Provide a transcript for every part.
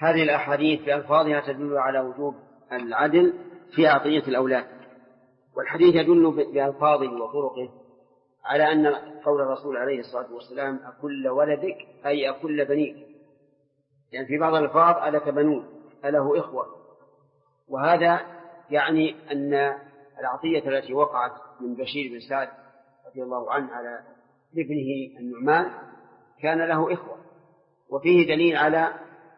هذه الأحاديث بألفاظها تدل على وجوب العدل في عطية الأولاد، والحديث يدل بألفاظه وطرقه على أن قول الرسول عليه الصلاة والسلام أكل ولدك أي أكل بنيك، يعني في بعض الألفاظ ألك بنون أله إخوة، وهذا يعني أن العطية التي وقعت من بشير بن سعد رضي الله عنه على ابنه النعمان كان له إخوة، وفيه دليل على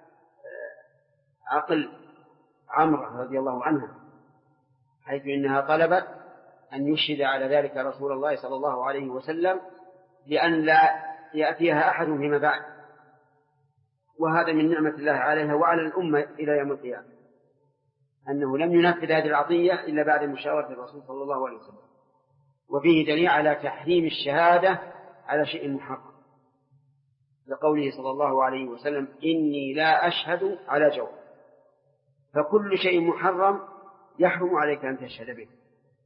عقل عمرو رضي الله عنها، حيث إنها طلبت أن يشهد على ذلك رسول الله صلى الله عليه وسلم لأن لا يأتيها أحد فيما بعد، وهذا من نعمة الله عليها وعلى الأمة إلى يوم القيامة، أنه لم ينفذ هذه العطية إلا بعد مشاورة الرسول صلى الله عليه وسلم. وفيه دليل على تحريم الشهادة على شيء محرم، لقوله صلى الله عليه وسلم إني لا أشهد على جور، فكل شيء محرم يحرم عليك أن تشهد به،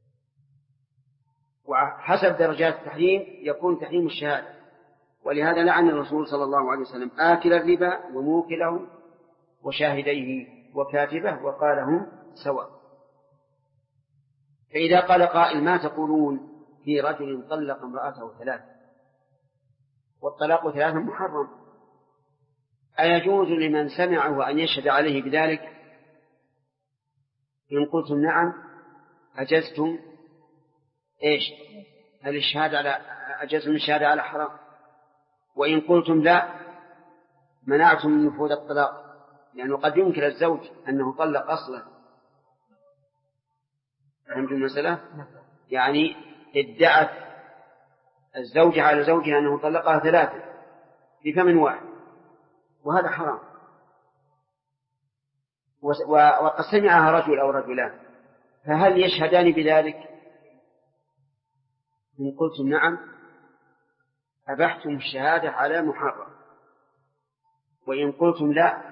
وحسب درجات التحريم يكون تحريم الشهادة. ولهذا لعن الرسول صلى الله عليه وسلم آكل الربا وموكله وشاهديه وكاتبه وقال هم سواء. فإذا قال قائل ما تقولون في رجل طلق امرأته 3 والطلاق 3 محرم، أيجوز لمن سمعه أن يشهد عليه بذلك؟ إن قلتم نعم أجزتم إيش؟ هل الشهادة على أجزتم الشهادة على حرام؟ وإن قلتم لا منعتم من نفوذ الطلاق، لأنه قد ينكر الزوج أنه طلق أصلا. فهمتم المسألة؟ يعني ادعت الزوجة على زوجها أنه طلقها 3 بفم واحد، وهذا حرام. وقد سمعها رجل أو رجلان، فهل يشهدان بذلك؟ إن قلتم نعم أبحتم الشهادة على محرم، وإن قلتم لا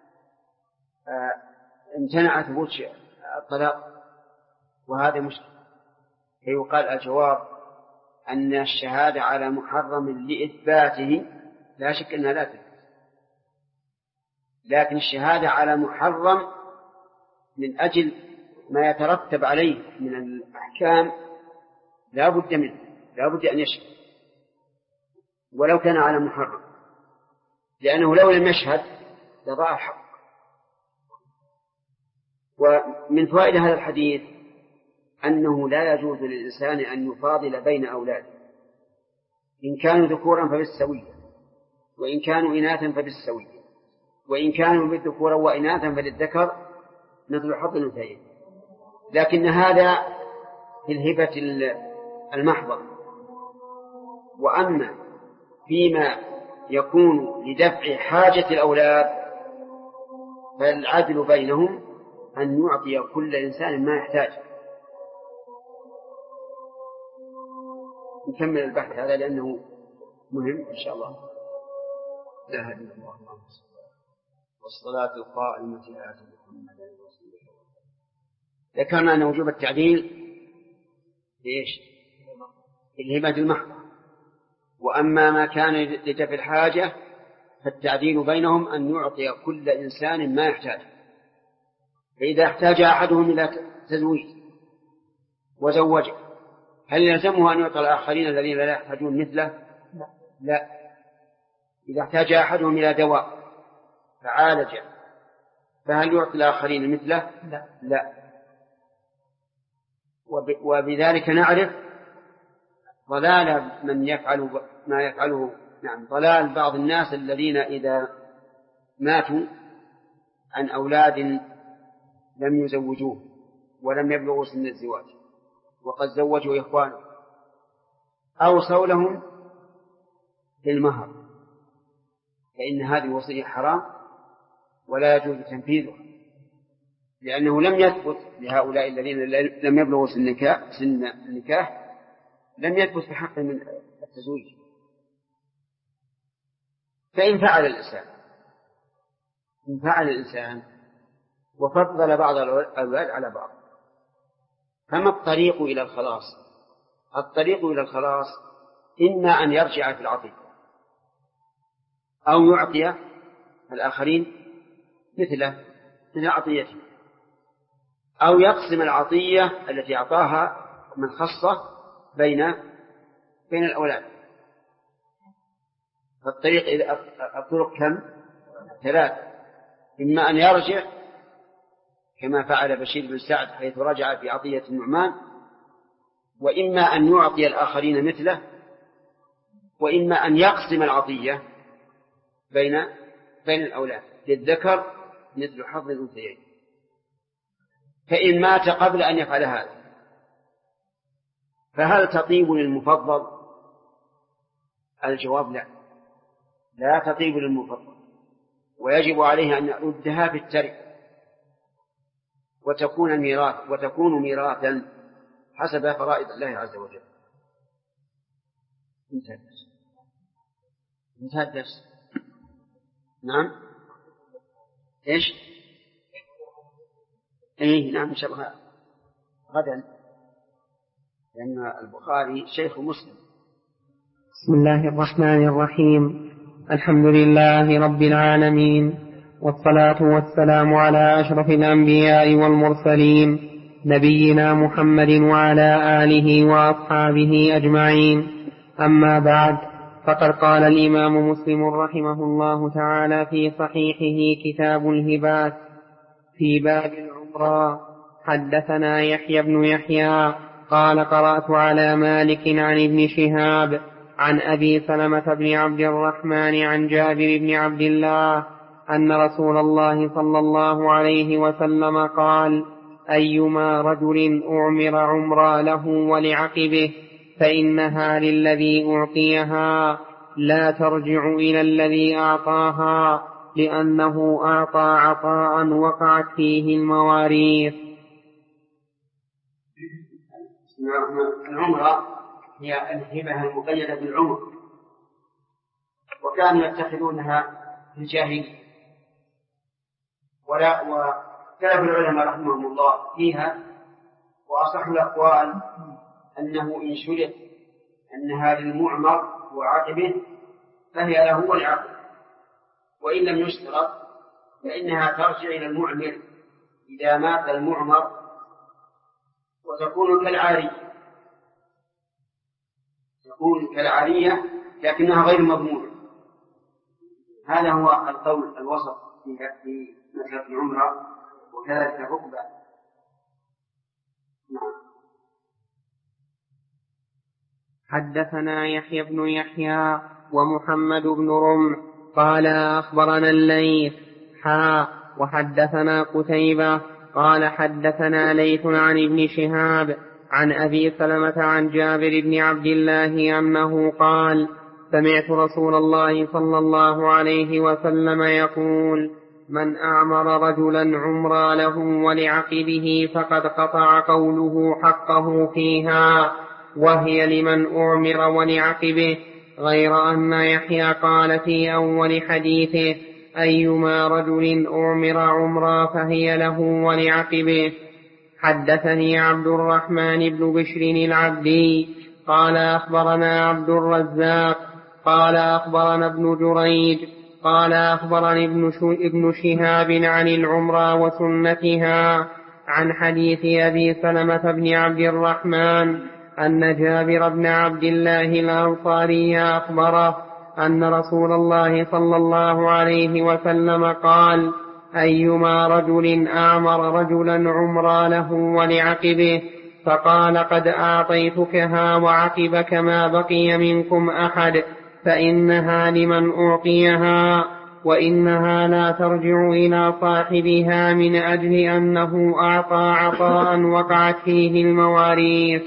امتنع ثبوت الطلاق، وهذا مشكل. فيقال الجواب أن الشهادة على محرم لإثباته لا شك أنها لا تثبت، لكن الشهادة على محرم من أجل ما يترتب عليه من الأحكام لا بد منه، لا بد أن يشهد ولو كان على محرم، لأنه لو لم يشهد لضاع الحق. ومن فوائد هذا الحديث أنه لا يجوز للإنسان أن يفاضل بين أولاده، إن كانوا ذكورا فبالسوية، وإن كانوا إناثا فبالسوية، وإن كانوا بالذكور وإناثا فللذكر مثل حظ الأنثيين. لكن هذا في الهبة المحضة. وأما فيما يكون لدفع حاجة الأولاد فالعدل بينهم أن يعطي كل إنسان ما يحتاج. نكمل البحث هذا لأنه مهم إن شاء الله. لا إله إلا الله والصلاة القائمة آت محمدا رسوله. ذكرنا أن وجوب التعديل ليش؟ الهبة المحضة. وأما ما كان لدفع الحاجة فالتعديل بينهم أن يعطي كل إنسان ما يحتاج. فإذا احتاج أحدهم إلى تزويج وزوجه هل يلزمه أن يعطي الآخرين الذين لا يحتاجون مثله؟ لا. إذا احتاج أحدهم إلى دواء فعالج فهل يعطي الآخرين مثله؟ لا. وبذلك نعرف ضلال من يفعل ما يفعله، نعم، ضلال بعض الناس الذين إذا ماتوا عن أولاد لم يزوجوه ولم يبلغوا سن الزواج وقد زوجوا إخوانه أوصوا لهم بالمهر، فإن هذه وصية حرام ولا يجوز تنفيذها، لأنه لم يثبت لهؤلاء الذين لم يبلغوا سن النكاح لم يثبت في حق من التزويج. فإن فعل الإنسان وفضل بعض الأولاد على بعض فما الطريق إلى الخلاص؟ الطريق إلى الخلاص إما أن يرجع في العطية أو يعطي الآخرين مثل عطيته، أو يقسم العطية التي أعطاها من خصه بين الأولاد. الطرق كم؟ 3: إما أن يرجع كما فعل بشير بن سعد حيث رجع في عطية النعمان، وإما أن يعطي الآخرين مثله، وإما أن يقسم العطية بين الأولاد للذكر مثل حظ الأنثيين. فإن مات قبل أن يفعل هذا فهل تطيب للمفضل؟ الجواب لا تطيب للمفضل، ويجب عليه أن يردها في الترك وتكون ميراثا حسب فرائض الله عز وجل. انتهى الدرس. نعم. ايش؟ نعم ان شاء الله غدا، لأن البخاري شيخ مسلم. بسم الله الرحمن الرحيم. الحمد لله رب العالمين، والصلاة والسلام على أشرف الأنبياء والمرسلين نبينا محمد وعلى آله وأصحابه أجمعين. أما بعد، فقد قال الإمام مسلم رحمه الله تعالى في صحيحه كتاب الهبات في باب العمرة: حدثنا يحيى بن يحيى قال قرأت على مالك عن ابن شهاب عن أبي سلمة بن عبد الرحمن عن جابر بن عبد الله أن رسول الله صلى الله عليه وسلم قال: أيما رجل أعمر عمرا له ولعقبه فإنها للذي أعطيها لا ترجع إلى الذي أعطاها، لأنه أعطى عطاء وقعت فيه المواريث. العمرة هي الهبة المقيدة بالعمر، وكانوا يتخذونها في الجاهلية، وكلف العلماء رحمهم الله فيها، وأصح الأقوال أنه إن شرط أنها للمعمر وعاقبه فهي له ولعقبه، وإن لم يشترط فإنها ترجع إلى المعمر إذا مات المعمر، وتكون كالعارية لكنها غير مضمونة. هذا هو القول الوسط في مسألة العمرة، وكذلك الركبة. حدثنا يحيى بن يحيى ومحمد بن رمح قال أخبرنا الليث وحدثنا قتيبة قال حدثنا ليث عن ابن شهاب عن أبي سلمة عن جابر بن عبد الله أنه قال: سمعت رسول الله صلى الله عليه وسلم يقول: من أعمر رجلا عمرا له ولعقبه فقد قطع قوله حقه فيها، وهي لمن أعمر ولعقبه، غير أن يحيى قال في أول حديثه: أيما رجل أعمر عمرا فهي له ولعقبه. حدثني عبد الرحمن بن بشر العبدي قال أخبرنا عبد الرزاق قال أخبرنا ابن جريج قال أخبرني ابن شهاب عن العمرة وسنتها عن حديث أبي سلمة بن عبد الرحمن أن جابر بن عبد الله الأنصاري أخبره أن رسول الله صلى الله عليه وسلم قال: أيما رجل أعمر رجلا عمرا له ولعقبه فقال: قد أعطيتكها وعقبك ما بقي منكم أحد فإنها لمن أعطيها، وإنها لا ترجع إلى صاحبها من أجل أنه أعطى عطاء وقعت فيه المواريث.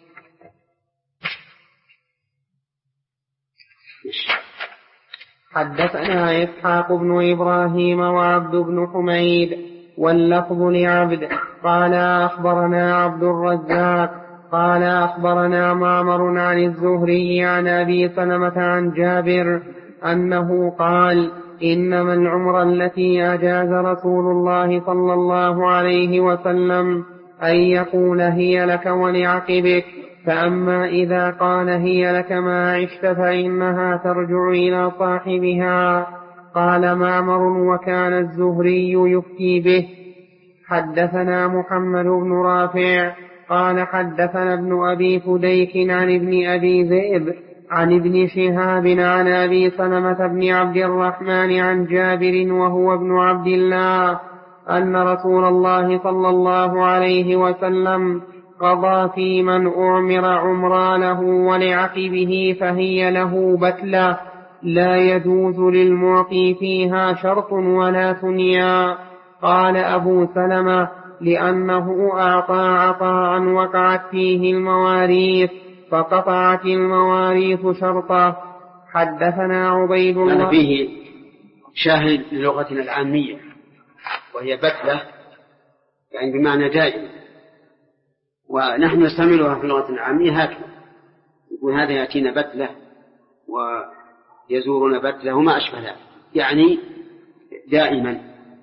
حدثنا إسحاق بن إبراهيم وعبد بن حميد واللفظ لعبد قال أخبرنا عبد الرزاق قال أخبرنا معمر عن الزهري عن أبي سلمة عن جابر أنه قال: إنما العمر التي أجاز رسول الله صلى الله عليه وسلم أن يقول: هي لك ولعقبك، فأما إذا قال: هي لك ما عشت فإنها ترجع إلى صاحبها، قال معمر وكان الزهري يفتي به. حدثنا محمد بن رافع قال حدثنا ابن أبي فديك عن ابن أبي ذئب عن ابن شهاب عن أبي سلمة بن عبد الرحمن عن جابر وهو ابن عبد الله أن رسول الله صلى الله عليه وسلم قضى في من أعمر عمرانه ولعقبه فهي له بتلة لا يجوز للمعطي فيها شرط ولا ثنيا. قال أبو سلمة لأنه أعطى عطاء وقعت فيه المواريث فقطعت المواريث شرطه. حدثنا عبيد الله. فيه شاهد للغتنا العامية وهي بتلة يعني بمعنى دائم، ونحن نستعملها في اللغة العامية هكذا، يقول هذا يأتينا بتلة ويزورنا بتلة وما أشبه ذلك، يعني دائما.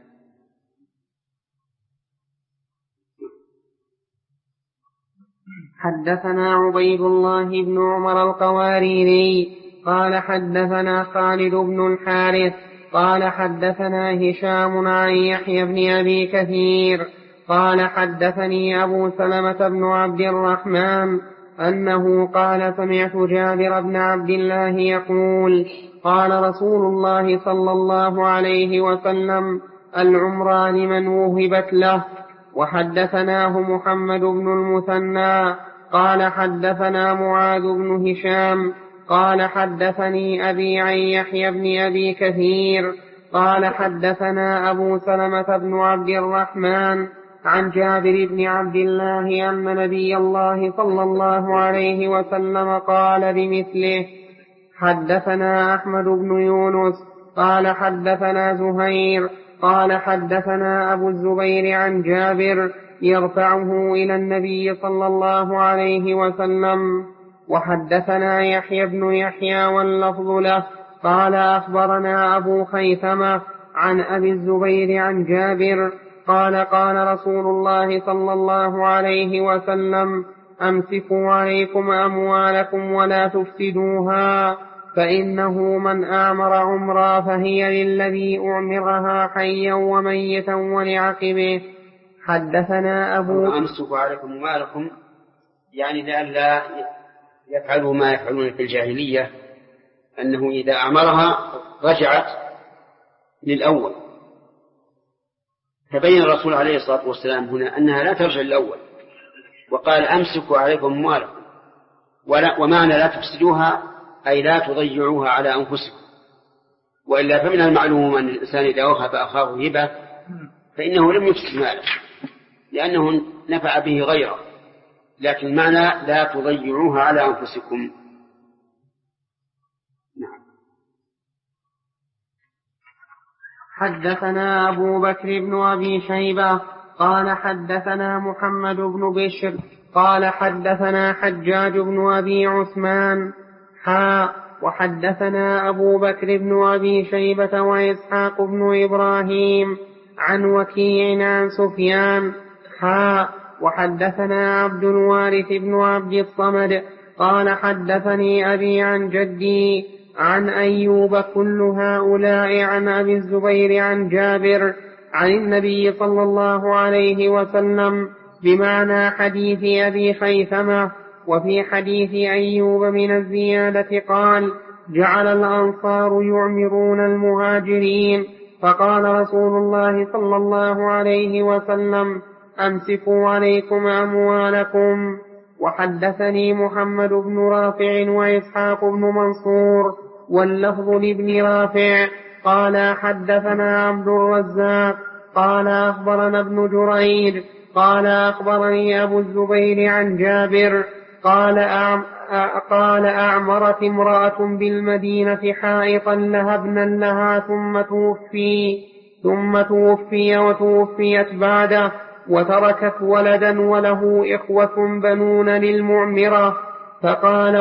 حدثنا عبيد الله بن عمر القواريري قال حدثنا خالد بن الحارث قال حدثنا هشام عن يحيى بن أبي كثير قال حدثني أبو سلمة بن عبد الرحمن أنه قال سمعت جابر بن عبد الله يقول قال رسول الله صلى الله عليه وسلم العمران من وهبت له. وحدثناه محمد بن المثنى قال حدثنا معاذ بن هشام قال حدثني أبي عن يحيى بن أبي كثير قال حدثنا أبو سلمة بن عبد الرحمن عن جابر بن عبد الله أن نبي الله صلى الله عليه وسلم قال بمثله. حدثنا أحمد بن يونس قال حدثنا زهير قال حدثنا أبو الزبير عن جابر يرفعه إلى النبي صلى الله عليه وسلم. وحدثنا يحيى بن يحيى واللفظ له قال أخبرنا أبو خيثمة عن أبي الزبير عن جابر قال قال رسول الله صلى الله عليه وسلم أمسكوا عليكم أموالكم ولا تفسدوها فإنه من أعمر عمرا فهي للذي أعمرها حيا وميتا ولعقبه. حدثنا أمسكوا عليكم أموالكم يعني لئلا يفعلوا ما يفعلون في الجاهلية، أنه إذا أعمرها رجعت للأول، فبين الرسول عليه الصلاة والسلام هنا أنها لا ترجع للأول، وقال أمسكوا عليكم أموالكم، ومعنى لا تفسدوها أي لا تضيعوها على أنفسكم، وإلا فمن المعلوم أن الإنسان إذا وهب أخاه هبة فإنه لم يفسد ماله لأنه نفع به غيره، لكن معنى لا تضيعوها على أنفسكم. نعم. حدثنا أبو بكر بن أبي شيبة قال حدثنا محمد بن بشر قال حدثنا حجاج بن أبي عثمان وحدثنا أبو بكر بن أبي شيبة وإسحاق بن إبراهيم عن وكيع عن سفيان وحدثنا عبد الوارث بن عبد الصمد قال حدثني أبي عن جدي عن أيوب كل هؤلاء عن أبي الزبير عن جابر عن النبي صلى الله عليه وسلم بمعنى حديث أبي خيثمة. وفي حديث أيوب من الزيادة قال جعل الأنصار يعمرون المهاجرين فقال رسول الله صلى الله عليه وسلم أمسكوا عليكم أموالكم. وحدثني محمد بن رافع وإسحاق بن منصور واللفظ لابن رافع قال حدثنا عبد الرزاق قال أخبرنا ابن جريج قال أخبرني أبو الزبير عن جابر قال أعمرت امرأة بالمدينة حائطا لها ابنا لها ثم توفي وتوفيت بعده وتركت ولدا وله إخوة بنون للمعمرة فقال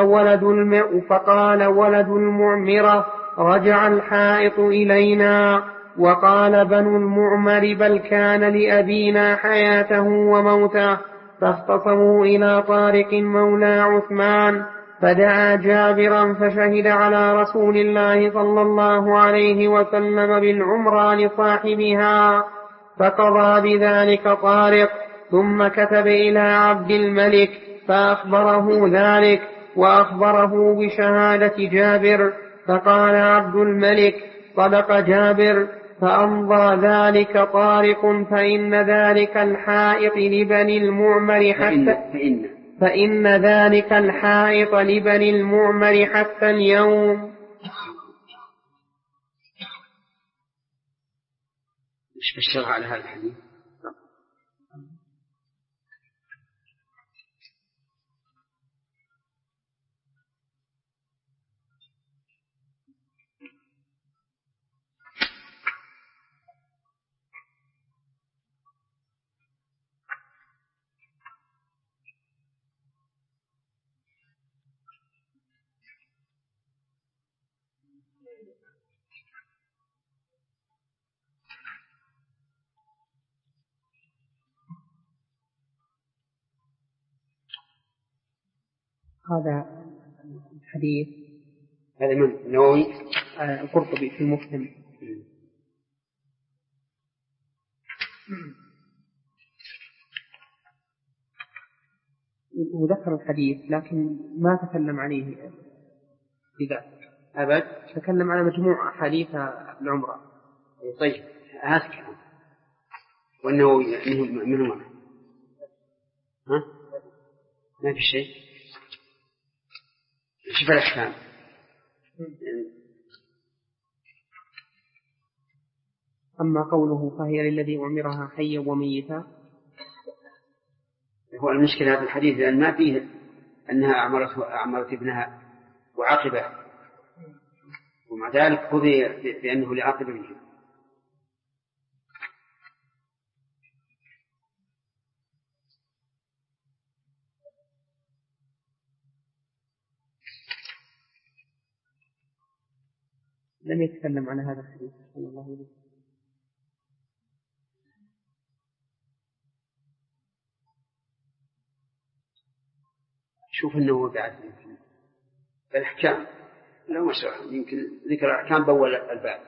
ولد المعمرة رجع الحائط إلينا. وقال بنو المعمر بل كان لأبينا حياته وموته فاختصموا إلى طارق مولى عثمان فدعا جابرا فشهد على رسول الله صلى الله عليه وسلم بالعمرة لصاحبها، فقضى بذلك طارق، ثم كتب إلى عبد الملك فأخبره ذلك وأخبره بشهادة جابر، فقال عبد الملك: صدق جابر. فأمضى ذلك طارق، فإن ذلك الحائط لبني المعمر حتى اليوم. مش بالشرع على هذا الحديث؟ هذا الحديث هذا من النووي القرطبي في المفهم. وذكر الحديث لكن ما تكلم عليه بذلك أبد، تكلم على مجموعة أحاديث العمرة. طيب هذا كلام. والنووي منه ها؟ ما في شيء. شوف الأحكام. أما قوله فهي للذي أعمرها حيا وميتا، هو المشكلة هذا الحديث لأن ما فيه أنها أعمرت ابنها وعقبه، ومع ذلك قضي بأنه لعقب ابنه. لم يتكلم عن هذا الحديث صلى الله عليه وسلم. شوف أنه بعد الأحكام لا مشروع، يمكن ذكر الأحكام بول الباب.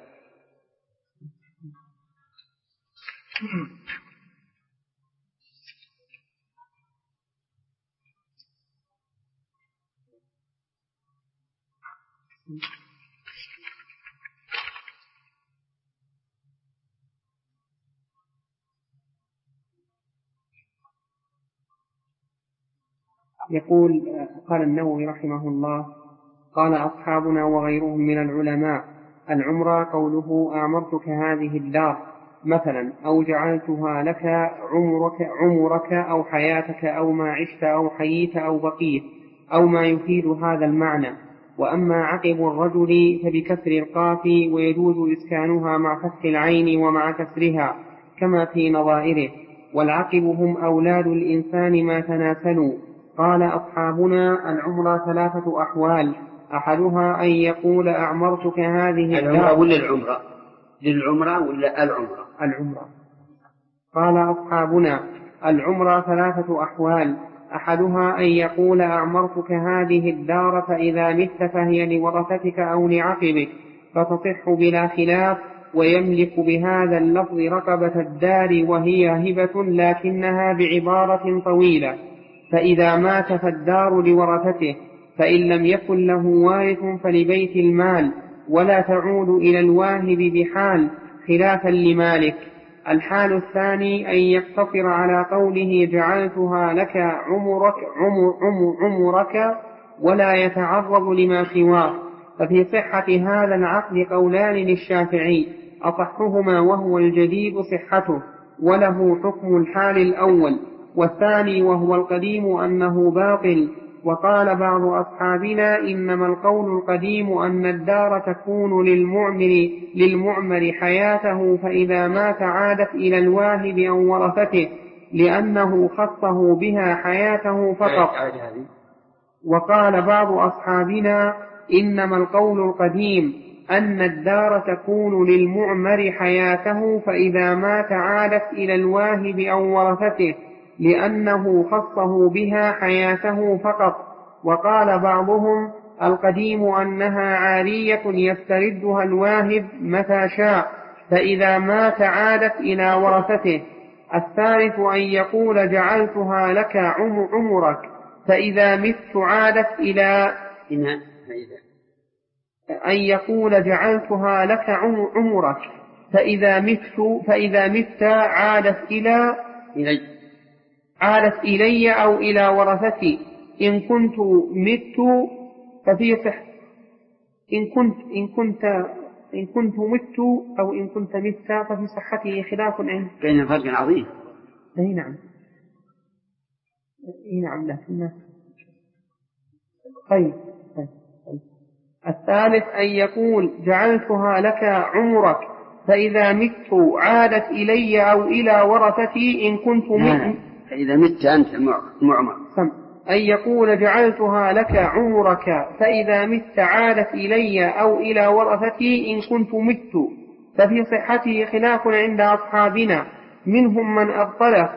يقول قال النووي رحمه الله: قال أصحابنا وغيرهم من العلماء: العمرة قوله أعمرتك هذه الدار مثلا، أو جعلتها لك عمرك أو حياتك أو ما عشت أو حييت أو بقيت، أو ما يفيد هذا المعنى. وأما عقب الرجل فبكسر القاف، ويجوز إسكانها مع فتح العين ومع كسرها كما في نظائره. والعقب هم أولاد الإنسان ما تناسلوا. قال أصحابنا: العمرة 3 أحوال، أحدها أن يقول أعمرتك هذه العمرة ولا العمرة؟ للعمرة ولا العمرة؟ قال أصحابنا: العمرة 3 أحوال، أحدها أن يقول أعمرتك هذه الدار، فإذا مت فهي لورثتك أو لعقبك، فتصح بلا خلاف، ويملك بهذا اللفظ رقبة الدار وهي هبة، لكنها بعبارة طويلة. فإذا مات فالدار لورثته، فإن لم يكن له وارث فلبيت المال، ولا تعود إلى الواهب بحال، خلافا لمالك. الحال الثاني أن يقتصر على قوله جعلتها لك عمرك ولا يتعرض لما سواه. ففي صحة هذا العقد قولان للشافعي، أصحهما وهو الجديد صحته، وله حكم الحال الأول، والثاني وهو القديم أنه باطل. وقال بعض أصحابنا: إنما القول القديم أن الدار تكون للمعمر حياته، فإذا مات عادت إلى الواهب أو ورثته، لأنه خصه بها حياته فقط. وقال بعض أصحابنا: إنما القول القديم أن الدار تكون للمعمر حياته، فإذا مات عادت إلى الواهب أو ورثته، لأنه خصه بها حياته فقط. وقال بعضهم القديم أنها عارية يستردها الواهب متى شاء، فإذا مات عادت إلى ورثته. الثالث أن يقول جعلتها لك عمرك، فإذا مت عادت إلى أن يقول جعلتها لك عمرك فإذا مت عادت إلي أو إلى ورثتي. إن كنت مت ففي صح إن كنت مت أو إن كنت مت ففي صحته خلاف عند بين فرق عظيم. أي نعم. لكن طيب. الثالث أن يقول جعلتها لك عمرك فإذا مت عادت إلي أو إلى ورثتي. إن كنت مت فإذا مت أنت المعمر. أن يقول جعلتها لك عمرك فإذا مت عادت إلي أو إلى ورثتي. إن كنت مت ففي صحته خلاف عند أصحابنا، منهم من أبطله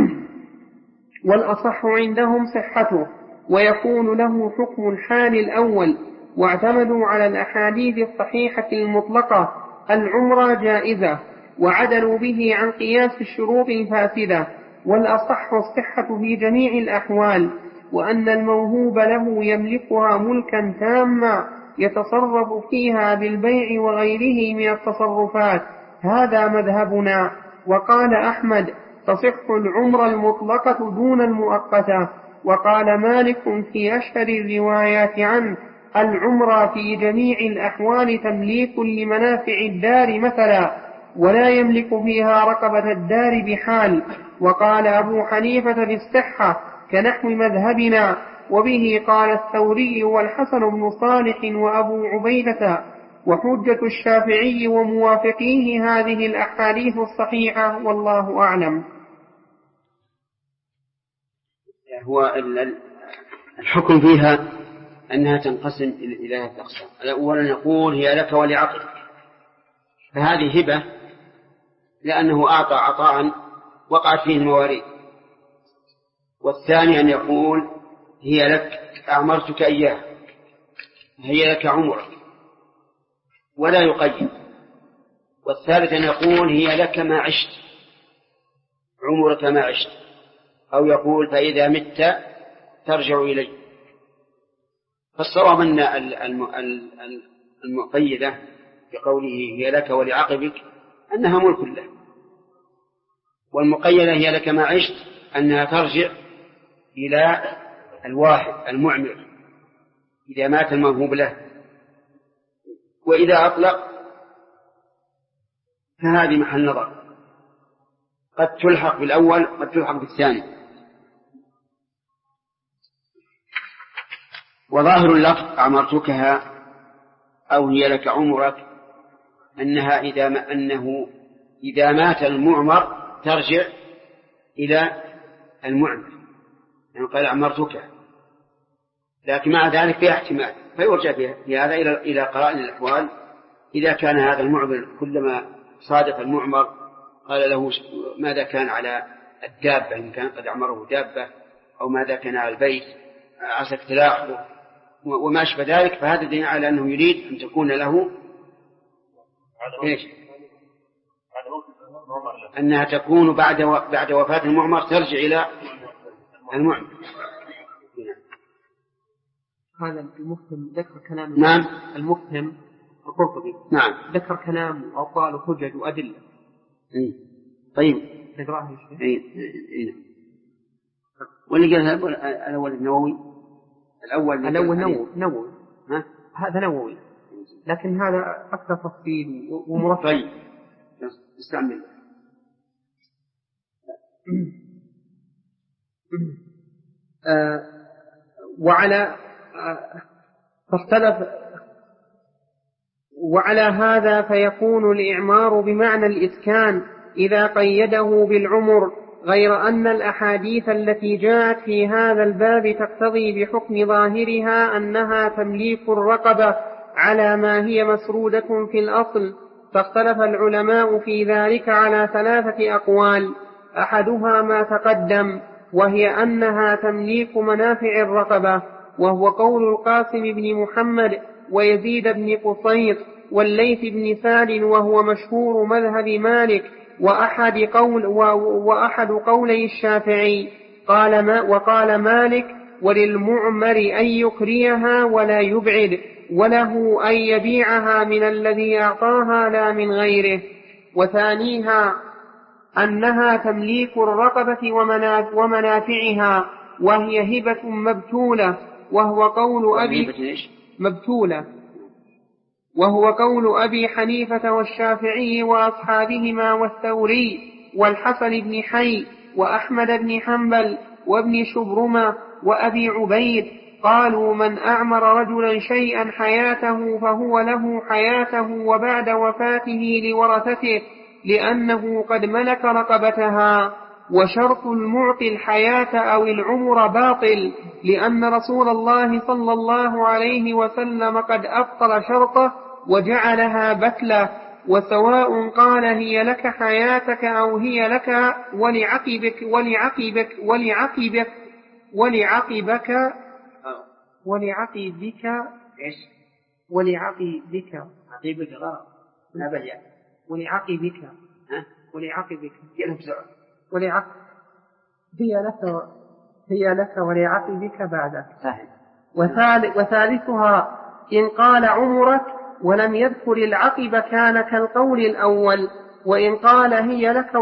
والأصح عندهم صحته، ويكون له حكم الحال الأول. واعتمدوا على الأحاديث الصحيحة المطلقة العمرة جائزة، وعدلوا به عن قياس الشروط الفاسدة. والأصح الصحة في جميع الأحوال، وأن الموهوب له يملكها ملكا تاما يتصرف فيها بالبيع وغيره من التصرفات. هذا مذهبنا. وقال أحمد تصح العمرة المطلقة دون المؤقتة. وقال مالك في أشهر الروايات عنه العمرة في جميع الأحوال تمليك لمنافع الدار مثلا، ولا يملك فيها رقبة الدار بحال. وقال أبو حنيفة في الصحة كنحو مذهبنا، وبه قال الثوري والحسن بن صالح وأبو عبيدة. وحجة الشافعي وموافقيه هذه الأحاديث الصحيحة، والله أعلم. هو الحكم فيها أنها تنقسم إلى أقسام. الأول نقول هي لك ولعقلك، فهذه هبة لأنه أعطى عطاء وقعت فيه المواريث. والثاني أن يقول هي لك أعمرتك إياه، هي لك عمرك، ولا يقيد. والثالث أن يقول هي لك ما عشت، عمرك ما عشت، أو يقول فإذا مت ترجع إلي. فالصواب أن المقيدة بقوله هي لك ولعقبك أنها ملك له، والمقيدة هي لك ما عشت أنها ترجع إلى الواحد المعمر إذا مات الموهوب له. وإذا أطلق فهذه محل نظر، قد تلحق بالأول قد تلحق بالثاني. وظاهر اللفظ أعمرتكها أو هي لك عمرك أنه إذا مات المعمر ترجع إلى المعمر، يعني قال أعمرتك، لكن مع ذلك فيها احتمال فيرجع في هذا إلى قرائن الأحوال. إذا كان هذا المعمر كلما صادف المعمر قال له ماذا كان على الدابة، إن كان قد أعمره دابة، أو ماذا كان على البيت عسى اختلاقه وما أشبه ذلك، فهذا دليل على أنه يريد أن تكون له إيش؟ أنها تكون بعد وفاة المعمر ترجع إلى المعمر. هذا المفهم ذكر كلام. نعم. المفهم القرطبي. نعم. ذكر كلام وأقوال حجج وأدلة. طيب. نقرأه يا شيخ. واللي قال الأول النووي. الأول نووي. ها؟ هذا نووي، لكن هذا أكثر تفصيل ومرتب. طيب. استعمل. وعلى هذا فيكون الإعمار بمعنى الإسكان إذا قيده بالعمر، غير أن الأحاديث التي جاءت في هذا الباب تقتضي بحكم ظاهرها أنها تمليك الرقبة على ما هي مسرودة في الأصل. فاختلف العلماء في ذلك على 3 أقوال. أحدها ما تقدم، وهي أنها تمليك منافع الرقبة، وهو قول القاسم بن محمد ويزيد بن قصيط والليث بن سعد وهو مشهور مذهب مالك وأحد قولي الشافعي. وقال مالك وللمعمر أن يكريها ولا يبعد، وله أن يبيعها من الذي أعطاها لا من غيره. وثانيها أنها تمليك الرقبة ومنافعها، وهي هبة مبتولة، وهو قول أبي حنيفة والشافعي وأصحابهما والثوري والحسن بن حي وأحمد بن حنبل وابن شبرمة وأبي عبيد. قالوا من أعمر رجلا شيئا حياته فهو له حياته وبعد وفاته لورثته، لأنه قد ملك رقبتها. وشرط المعطي الحياة أو العمر باطل، لأن رسول الله صلى الله عليه وسلم قد أبطل شرطه وجعلها بتلة. وسواء قال هي لك حياتك أو هي لك هي لك ولعقبك بعدك. وثالثها إن قال عمرك ولم يذكر العقب كان كالقول الأول، وإن قال هي لك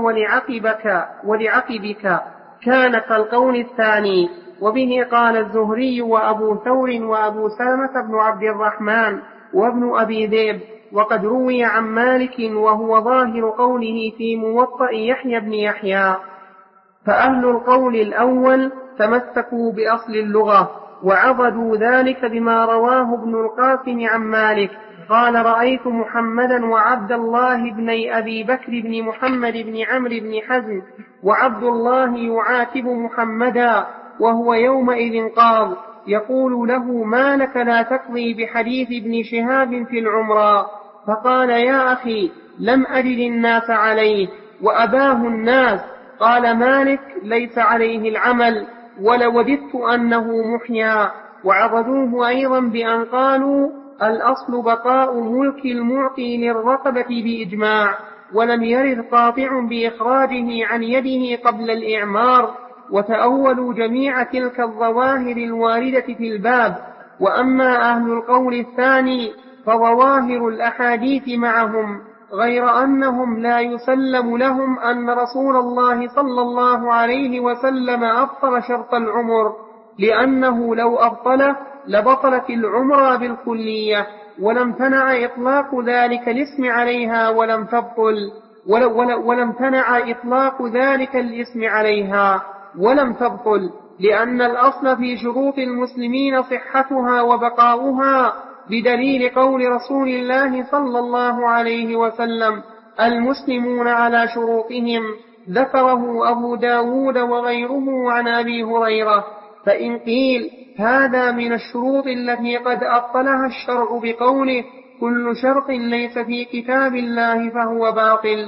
ولعقبك كان كالقول الثاني. وبه قال الزهري وأبو ثور وأبو سلمة بن عبد الرحمن وابن أبي ذئب. وقد روي عن مالك وهو ظاهر قوله في موطأ يحيى بن يحيى. فأهل القول الأول تمسكوا بأصل اللغة وعضدوا ذلك بما رواه ابن القاسم عن مالك قال رأيت محمدا وعبد الله بن أبي بكر بن محمد بن عمرو بن حزم وعبد الله يعاتب محمدا وهو يومئذ قاض يقول له ما لك لا تقضي بحديث ابن شهاب في العمرة؟ فقال يا أخي لم أجد الناس عليه وأباه الناس. قال مالك ليس عليه العمل ولوددت أنه محيا. وعضدوه أيضا بأن قالوا الأصل بقاء ملك المعطي للرقبة بإجماع، ولم يرد قاطع بإخراجه عن يده قبل الإعمار. وتأولوا جميع تلك الظواهر الواردة في الباب. وأما أهل القول الثاني فظواهر الأحاديث معهم، غير أنهم لا يسلم لهم أن رسول الله صلى الله عليه وسلم أبطل شرط العمر، لأنه لو أبطله لبطلت العمر بالكلية، ولم تنع إطلاق ذلك الاسم عليها ولم تبطل، ولم تنع إطلاق ذلك الاسم عليها ولم تبطل، لأن الأصل في شروط المسلمين صحتها وبقاؤها، بدليل قول رسول الله صلى الله عليه وسلم المسلمون على شروطهم، ذكره أبو داود وغيره عن أبي هريرة. فإن قيل هذا من الشروط التي قد أبطلها الشرع بقوله كل شرط ليس في كتاب الله فهو باطل،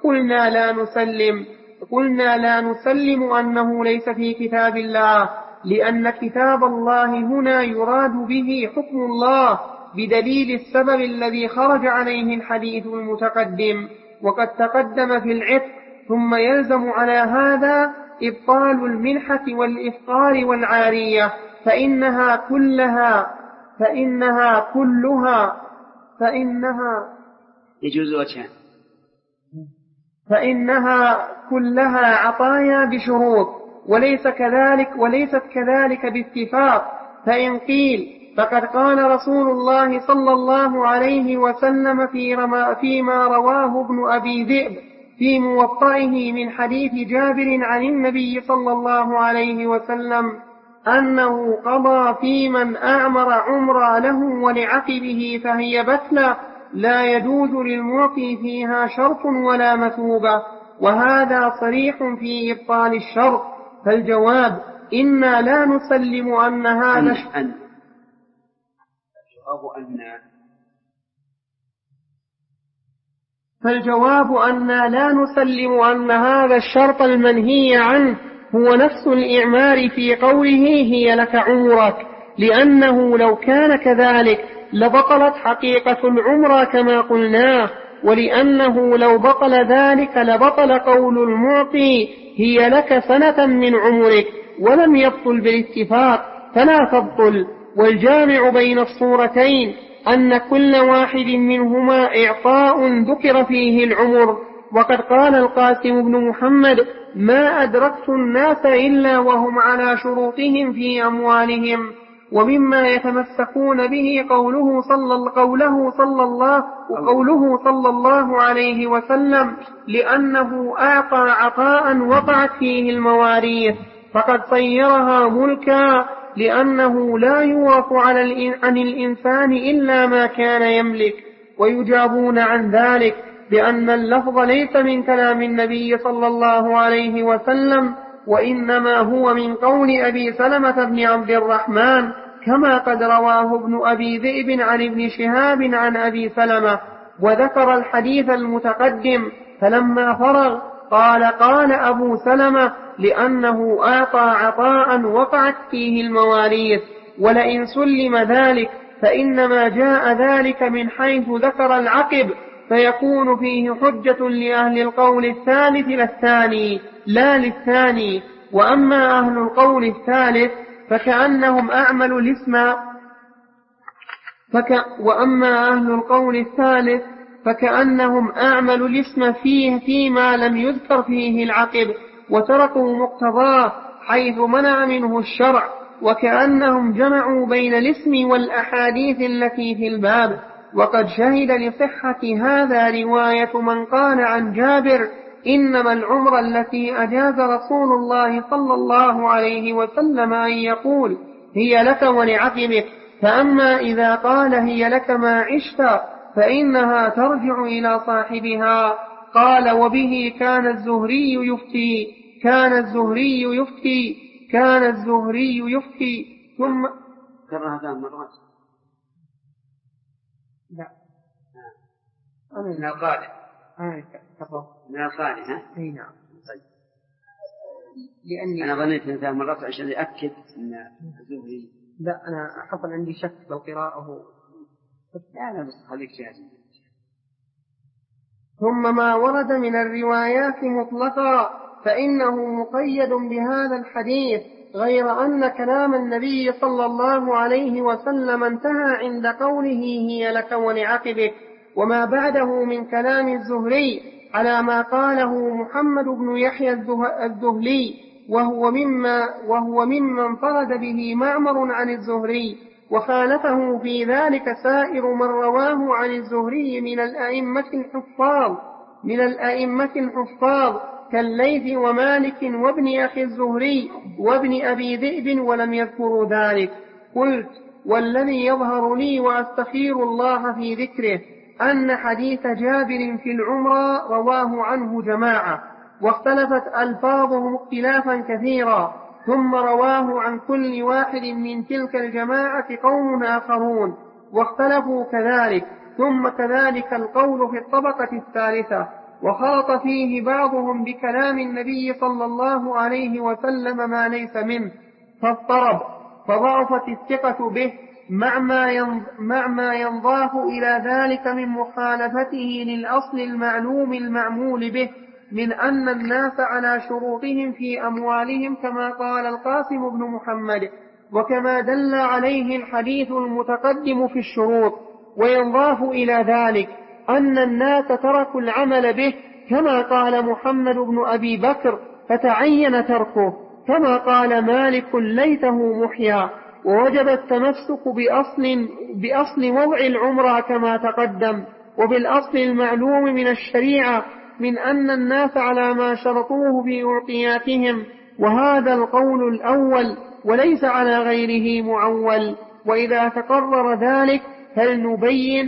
قلنا لا نسلم أنه ليس في كتاب الله، لأن كتاب الله هنا يراد به حكم الله بدليل السبب الذي خرج عليه الحديث المتقدم، وقد تقدم في العتق. ثم يلزم على هذا إبطال المنحة والإفطار والعارية، فإنها كلها عطايا بشروط، وليست كذلك باتفاق. فإن قيل فقد قال رسول الله صلى الله عليه وسلم فيما رواه ابن أبي ذئب في موطئه من حديث جابر عن النبي صلى الله عليه وسلم أنه قضى في من أعمر عمرا له ولعقبه فهي بتلة لا يجوز للمعطي فيها شرط ولا مثوبة، وهذا صريح في إبطال الشرط. فالجواب إنا لا نسلم أن هذا لا نسلم أن هذا الشرط المنهي عنه هو نفس الإعمار في قوله هي لك عمرك، لأنه لو كان كذلك لبطلت حقيقة العمرة كما قلناه، ولأنه لو بطل ذلك لبطل قول المعطي هي لك سنة من عمرك، ولم يبطل بالاتفاق فلا تبطل. والجامع بين الصورتين أن كل واحد منهما إعطاء ذكر فيه العمر. وقد قال القاسم بن محمد: ما أدركت الناس إلا وهم على شروطهم في أموالهم. ومما يتمسكون به قوله صلى الله عليه وسلم: لأنه أعطى عطاء وقعت فيه المواريث، فقد صيرها ملكا، لأنه لا يورث عن الإنسان إلا ما كان يملك. ويجابون عن ذلك بأن اللفظ ليس من كلام النبي صلى الله عليه وسلم، وإنما هو من قول أبي سلمة بن عبد الرحمن، كما قد رواه ابن أبي ذئب عن ابن شهاب عن أبي سلمة. وذكر الحديث المتقدم، فلما فرغ قال أبو سلمة: لأنه أعطى عطاء وقعت فيه المواريث. ولئن سلم ذلك فإنما جاء ذلك من حيث ذكر العقب، فيكون فيه حجة لأهل القول الثالث لا للثاني. وأما أهل القول الثالث فكأنهم أعملوا الاسم فيما لم يذكر فيه العقب، وتركوا مقتضاه حيث منع منه الشرع، وكأنهم جمعوا بين الاسم والأحاديث التي في الباب. وقد شهد لصحة هذا رواية من قال عن جابر: إنما العمر التي أجاز رسول الله صلى الله عليه وسلم أن يقول هي لك ولعقبك، فأما إذا قال هي لك ما عشت فإنها ترجع إلى صاحبها. قال: وبه كان الزهري يفتي ثم كررها ثلاث مرات. لا من القادم من القادم أي نعم. طيب. لأني أنا ظنيت من ثلاث مرات عشان أأكد أن الزهري. لا، أنا حصل عندي شك بالقراءة. لا بس خليك جاهز. ثم ما ورد من الروايات مطلقا فإنه مقيد بهذا الحديث، غير أن كلام النبي صلى الله عليه وسلم انتهى عند قوله هي لك ولعقبك، وما بعده من كلام الزهري على ما قاله محمد بن يحيى الذهلي، وهو ممن انفرد به معمر عن الزهري، وخالفه في ذلك سائر من رواه عن الزهري من الأئمة الحفاظ كالليث ومالك وابن أخي الزهري وابن أبي ذئب، ولم يذكروا ذلك. قلت: والذي يظهر لي وأستخير الله في ذكره أن حديث جابر في العمرة رواه عنه جماعة، واختلفت ألفاظهم اختلافا كثيرا، ثم رواه عن كل واحد من تلك الجماعة قوم آخرون واختلفوا كذلك، ثم كذلك القول في الطبقة الثالثة، وخلط فيه بعضهم بكلام النبي صلى الله عليه وسلم ما ليس منه فاضطرب، فضعفت الثقة به مع ما ينضاف إلى ذلك من مخالفته للأصل المعلوم المعمول به من أن الناس على شروطهم في أموالهم، كما قال القاسم بن محمد، وكما دل عليه الحديث المتقدم في الشروط. وينضاف إلى ذلك أن الناس تركوا العمل به، كما قال محمد بن أبي بكر فتعين تركه، كما قال مالك ليته محيا. ووجب التمسك بأصل وضع العمرة كما تقدم، وبالأصل المعلوم من الشريعة من أن الناس على ما شرطوه في أعطياتهم، وهذا القول الأول وليس على غيره معول. وإذا تقرر ذلك فلنبين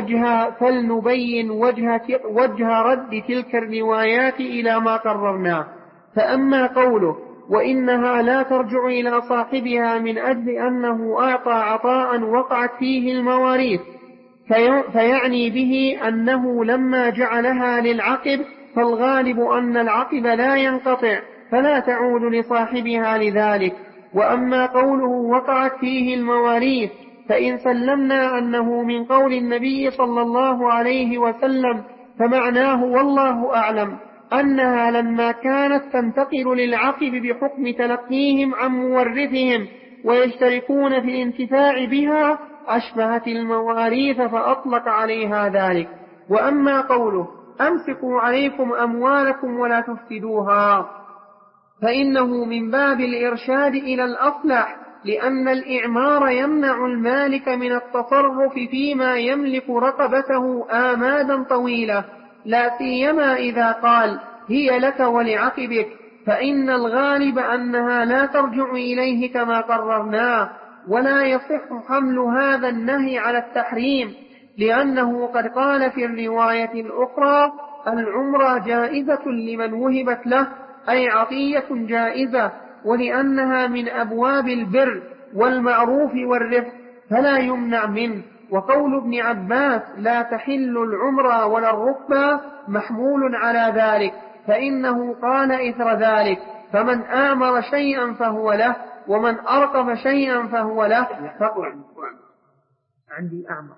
وجه رد تلك الروايات إلى ما قررناه. فأما قوله وإنها لا ترجع إلى صاحبها من أجل أنه أعطى عطاء وقعت فيه المواريث، فيعني به أنه لما جعلها للعقب فالغالب أن العقب لا ينقطع فلا تعود لصاحبها لذلك. وأما قوله وقعت فيه المواريث فإن سلمنا أنه من قول النبي صلى الله عليه وسلم فمعناه والله أعلم أنها لما كانت تنتقل للعقب بحكم تلقيهم عن مورثهم ويشتركون في الانتفاع بها أشبهت المواريث فأطلق عليها ذلك. وأما قوله أمسكوا عليكم أموالكم ولا تفسدوها فإنه من باب الإرشاد إلى الأصلح، لأن الإعمار يمنع المالك من التصرف فيما يملك رقبته آمادا طويلة، لا سيما إذا قال هي لك ولعقبك، فإن الغالب أنها لا ترجع إليه كما قررناه، ولا يصح حمل هذا النهي على التحريم، لأنه قد قال في الرواية الأخرى العمرة جائزة لمن وهبت له، أي عطية جائزة، ولأنها من أبواب البر والمعروف والرفق فلا يمنع منه. وقول ابن عباس لا تحل العمرة ولا الركبة محمول على ذلك، فإنه قال إثر ذلك فمن آمر شيئا فهو له ومن أرقب شيئا فهو له. عندي أعمر.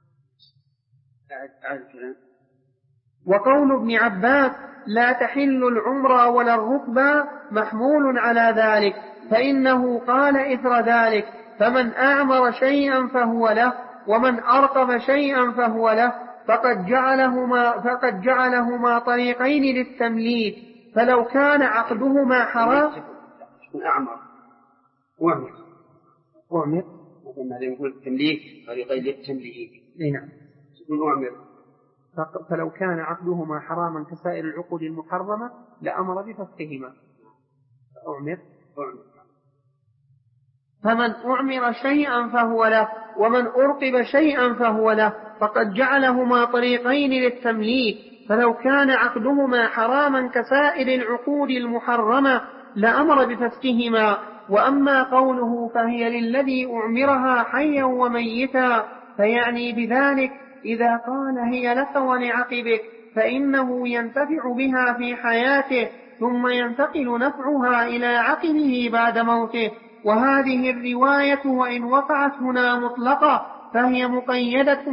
وقول ابن عباس لا تحل العمرة ولا الركبة محمول على ذلك، فإنه قال إثر ذلك فمن أعمر شيئا فهو له ومن أرقب شيئا فهو له، فقد جعلهما طريقين للتمليك، فلو كان عقدهما حرام أعمر مثلا يقول التمليك طريقين للتمليك. نعم. فلو كان عقدهما حراما كسائر العقود المحرمة لأمر بفسخهما. فمن أعمر شيئا فهو له ومن أرقب شيئا فهو له، فقد جعلهما طريقين للتمليك، فلو كان عقدهما حراما كسائر العقود المحرمة لأمر بفسخهما. وأما قوله فهي للذي أعمرها حيا وميتا فيعني بذلك إذا قال هي لك ولعقبك فإنه ينتفع بها في حياته ثم ينتقل نفعها إلى عقبه بعد موته. وهذه الرواية وإن وقعت هنا مطلقة فهي مقيدة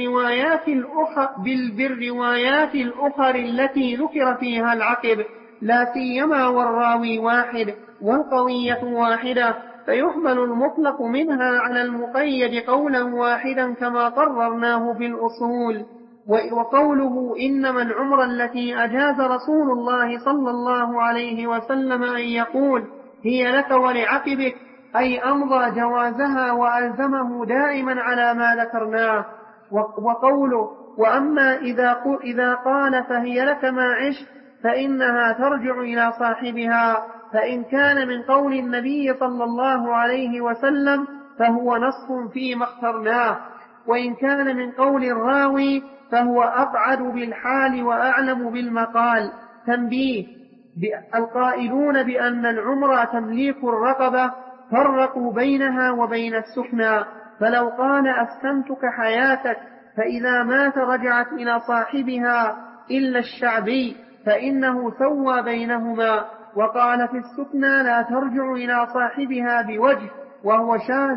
بالروايات الأخر التي ذكر فيها العقب، لا سيما والراوي واحد والقضية واحدة، فيحمل المطلق منها على المقيد قولا واحدا كما قررناه في الأصول. وقوله إنما العمرة التي أجاز رسول الله صلى الله عليه وسلم أن يقول هي لك ولعقبك، أي أمضى جوازها وألزمه دائما على ما ذكرناه. وقوله وأما إذا قال فهي لك ما عشت فإنها ترجع إلى صاحبها، فإن كان من قول النبي صلى الله عليه وسلم فهو نص فيما اخترناه، وإن كان من قول الراوي فهو أبعد بالحال وأعلم بالمقال. تنبيه: القائلون بأن العمرة تمليك الرقبة فرقوا بينها وبين السكنى، فلو قال أسكنتك حياتك فإذا مات رجعت إلى صاحبها إلا الشعبي فإنه سوى بينهما، وقال في السكنى لا ترجع إلى صاحبها بوجه وهو شاذ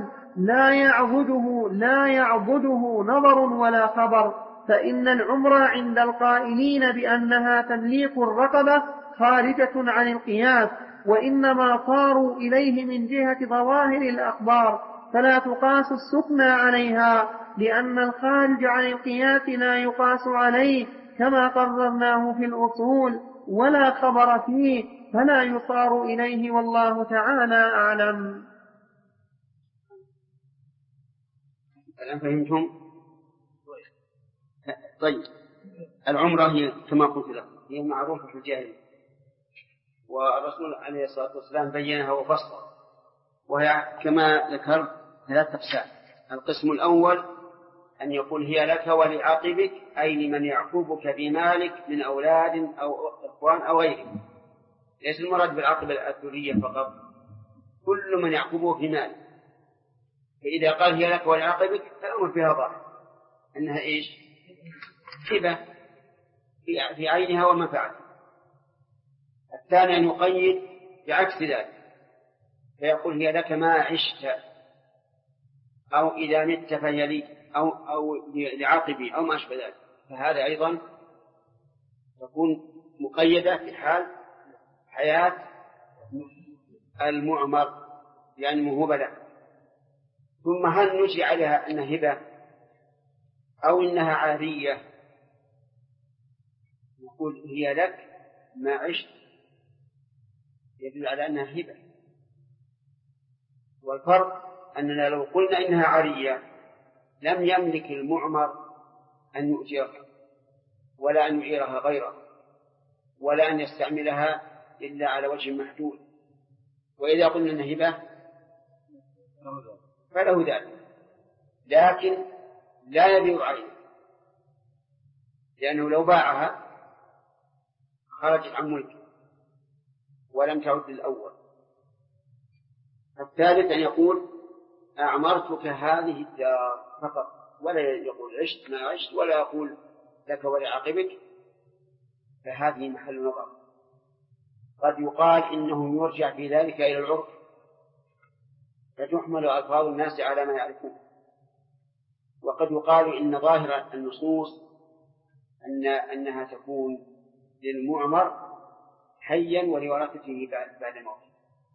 لا يعبده نظر ولا خبر، فإن العمرة عند القائلين بأنها تمليك الرقبة خارجة عن القياس، وإنما صاروا إليه من جهة ظواهر الأخبار، فلا تقاس السكنى عليها، لأن الخارج عن القياس لا يقاس عليه كما قررناه في الأصول، ولا خبر فيه فلا يصار إليه، والله تعالى أعلم. الآن فهمتم؟ طيب، العمرة هي كما قلت لكم هي معروفة في الجاهلية، والرسول عليه الصلاة والسلام بينها وفصلها، وهي كما ذكرت 3 أقسام. القسم الأول أن يقول هي لك ولعاقبك، أي لمن يعقبك بمالك من أولاد أو إخوان أو غيرهم، ليس المراد بالعقبة الذرية فقط، كل من يعقبه بمالك. فإذا قال هي لك ولعاقبك فالأمر فيها ظاهر أنها إيش؟ هبة في عينها ومنفعتها. الثاني أن يقيد بعكس ذلك، فيقول هي لك ما عشت، أو إذا مت فهي لي، أو لعقبي، أو ما أشبه ذلك، فهذا أيضا تكون مقيدة في حال حياة المعمر، يعني موهوبة له. ثم هل نجي عليها أنها هبة أو إنها عارية؟ نقول هي لك ما عشت يدل على أنها هبة، والفرق أننا لو قلنا إنها عارية لم يملك المعمر أن يؤجرها ولا أن يعيرها غيره ولا أن يستعملها إلا على وجه محدود. وإذا قلنا إنها هبة فله ذلك، لكن لا يبيع عينه، لأنه لو باعها خرجت عن ملكه ولم تعد للأول. الثالث أن يقول أعمرتك هذه الدار فقط، ولا يقول عشت ما عشت، ولا يقول لك ولعقبك، فهذه محل نظر. قد يقال إنه يرجع في ذلك إلى العرف، فتحمل ألفاظ الناس على ما يعرفون. وقد يقال إن ظاهر النصوص أنها تكون للمعمر حيا ولورثته بعد موته.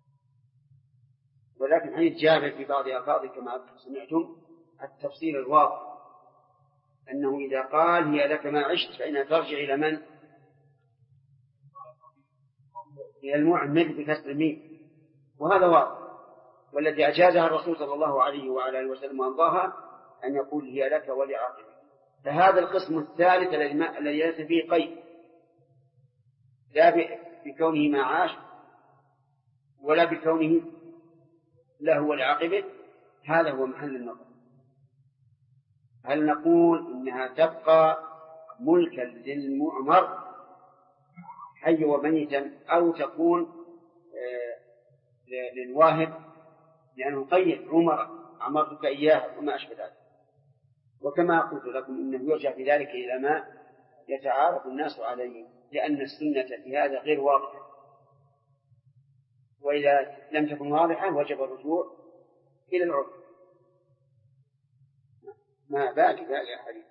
ولكن حديث جابر في بعض ألفاظه كما سمعتم التفصيل الواضح أنه إذا قال هي لك ما عشت فإنها ترجع إلى من؟ إلى المعمر بكسر الميم، وهذا واضح. والذي أجازها الرسول صلى الله عليه وعلى آله وسلم وأرضاها أن يقول هي لك ولعاقبك. فهذا القسم الثالث الذي ليس فيه قيد، لا بكونه ما عاش ولا بكونه له ولعاقبه، هذا هو محل النظر. هل نقول إنها تبقى ملكا للمعمر حي وميتا، أو تكون للواهب لأنه قيد عمرتك إياه وما أشبه ذلك. وكما قلت لكم إنه يرجع في ذلك إلى ما يتعارف الناس عليه، لأن السنة في هذا غير واضحة، وإذا لم تكن واضحة وجب الرجوع إلى العرف. ما باقي حديث.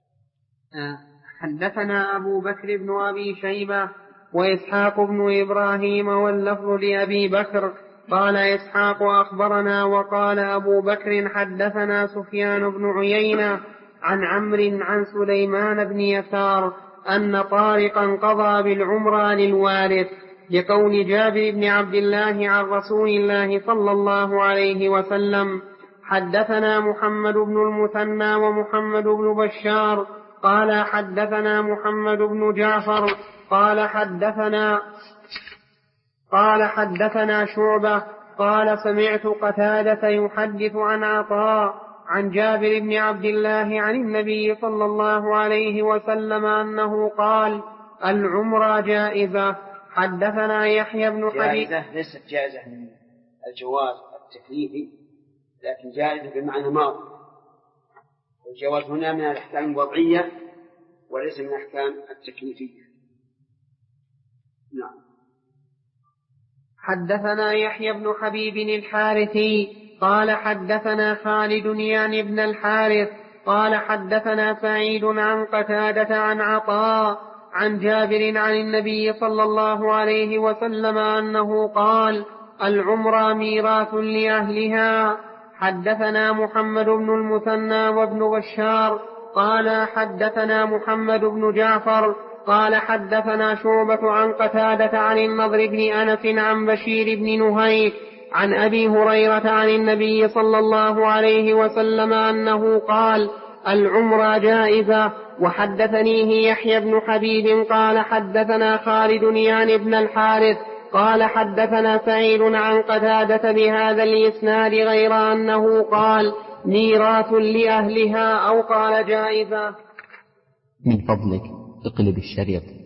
حدثنا أبو بكر بن أبي شيبة وإسحاق بن إبراهيم واللفظ لأبي بكر قال إسحاق أخبرنا وقال أبو بكر حدثنا سفيان بن عيينة عن عمرو عن سليمان بن يسار أن طارقا قضى بالعمرة للوارث لقول جابر بن عبد الله عن رسول الله صلى الله عليه وسلم. حدثنا محمد بن المثنى ومحمد بن بشار قال حدثنا محمد بن جعفر قال حدثنا شعبة قال سمعت قتادة يحدث عن عطاء عن جابر بن عبد الله عن النبي صلى الله عليه وسلم أنه قال العمرة جائزة. حدثنا يحيى بن حبيب. جائزة ليست جائزة من الجواز التكليفي، لكن جائزة بمعنى ماضي. الجواز هنا من الأحكام الوضعية وليس من الأحكام التكليفية. نعم. حدثنا يحيى بن حبيب الحارثي قال حدثنا خالد يعني بن الحارث قال حدثنا سعيد عن قتادة عن عطاء عن جابر عن النبي صلى الله عليه وسلم أنه قال العمرة ميراث لأهلها. حدثنا محمد بن المثنى وابن بشار قال حدثنا محمد بن جعفر قال حدثنا شعبة عن قتادة عن النضر بن أنس عن بشير بن نهيك عن أبي هريرة عن النبي صلى الله عليه وسلم أنه قال العمرة جائزة. وحدثنيه يحيى بن حبيب قال حدثنا خالد يعني بن الحارث قال حدثنا سعيد عن قتادة بهذا الإسناد غير أنه قال ميراث لأهلها أو قال جائزة. من فضلك اقلب الشريط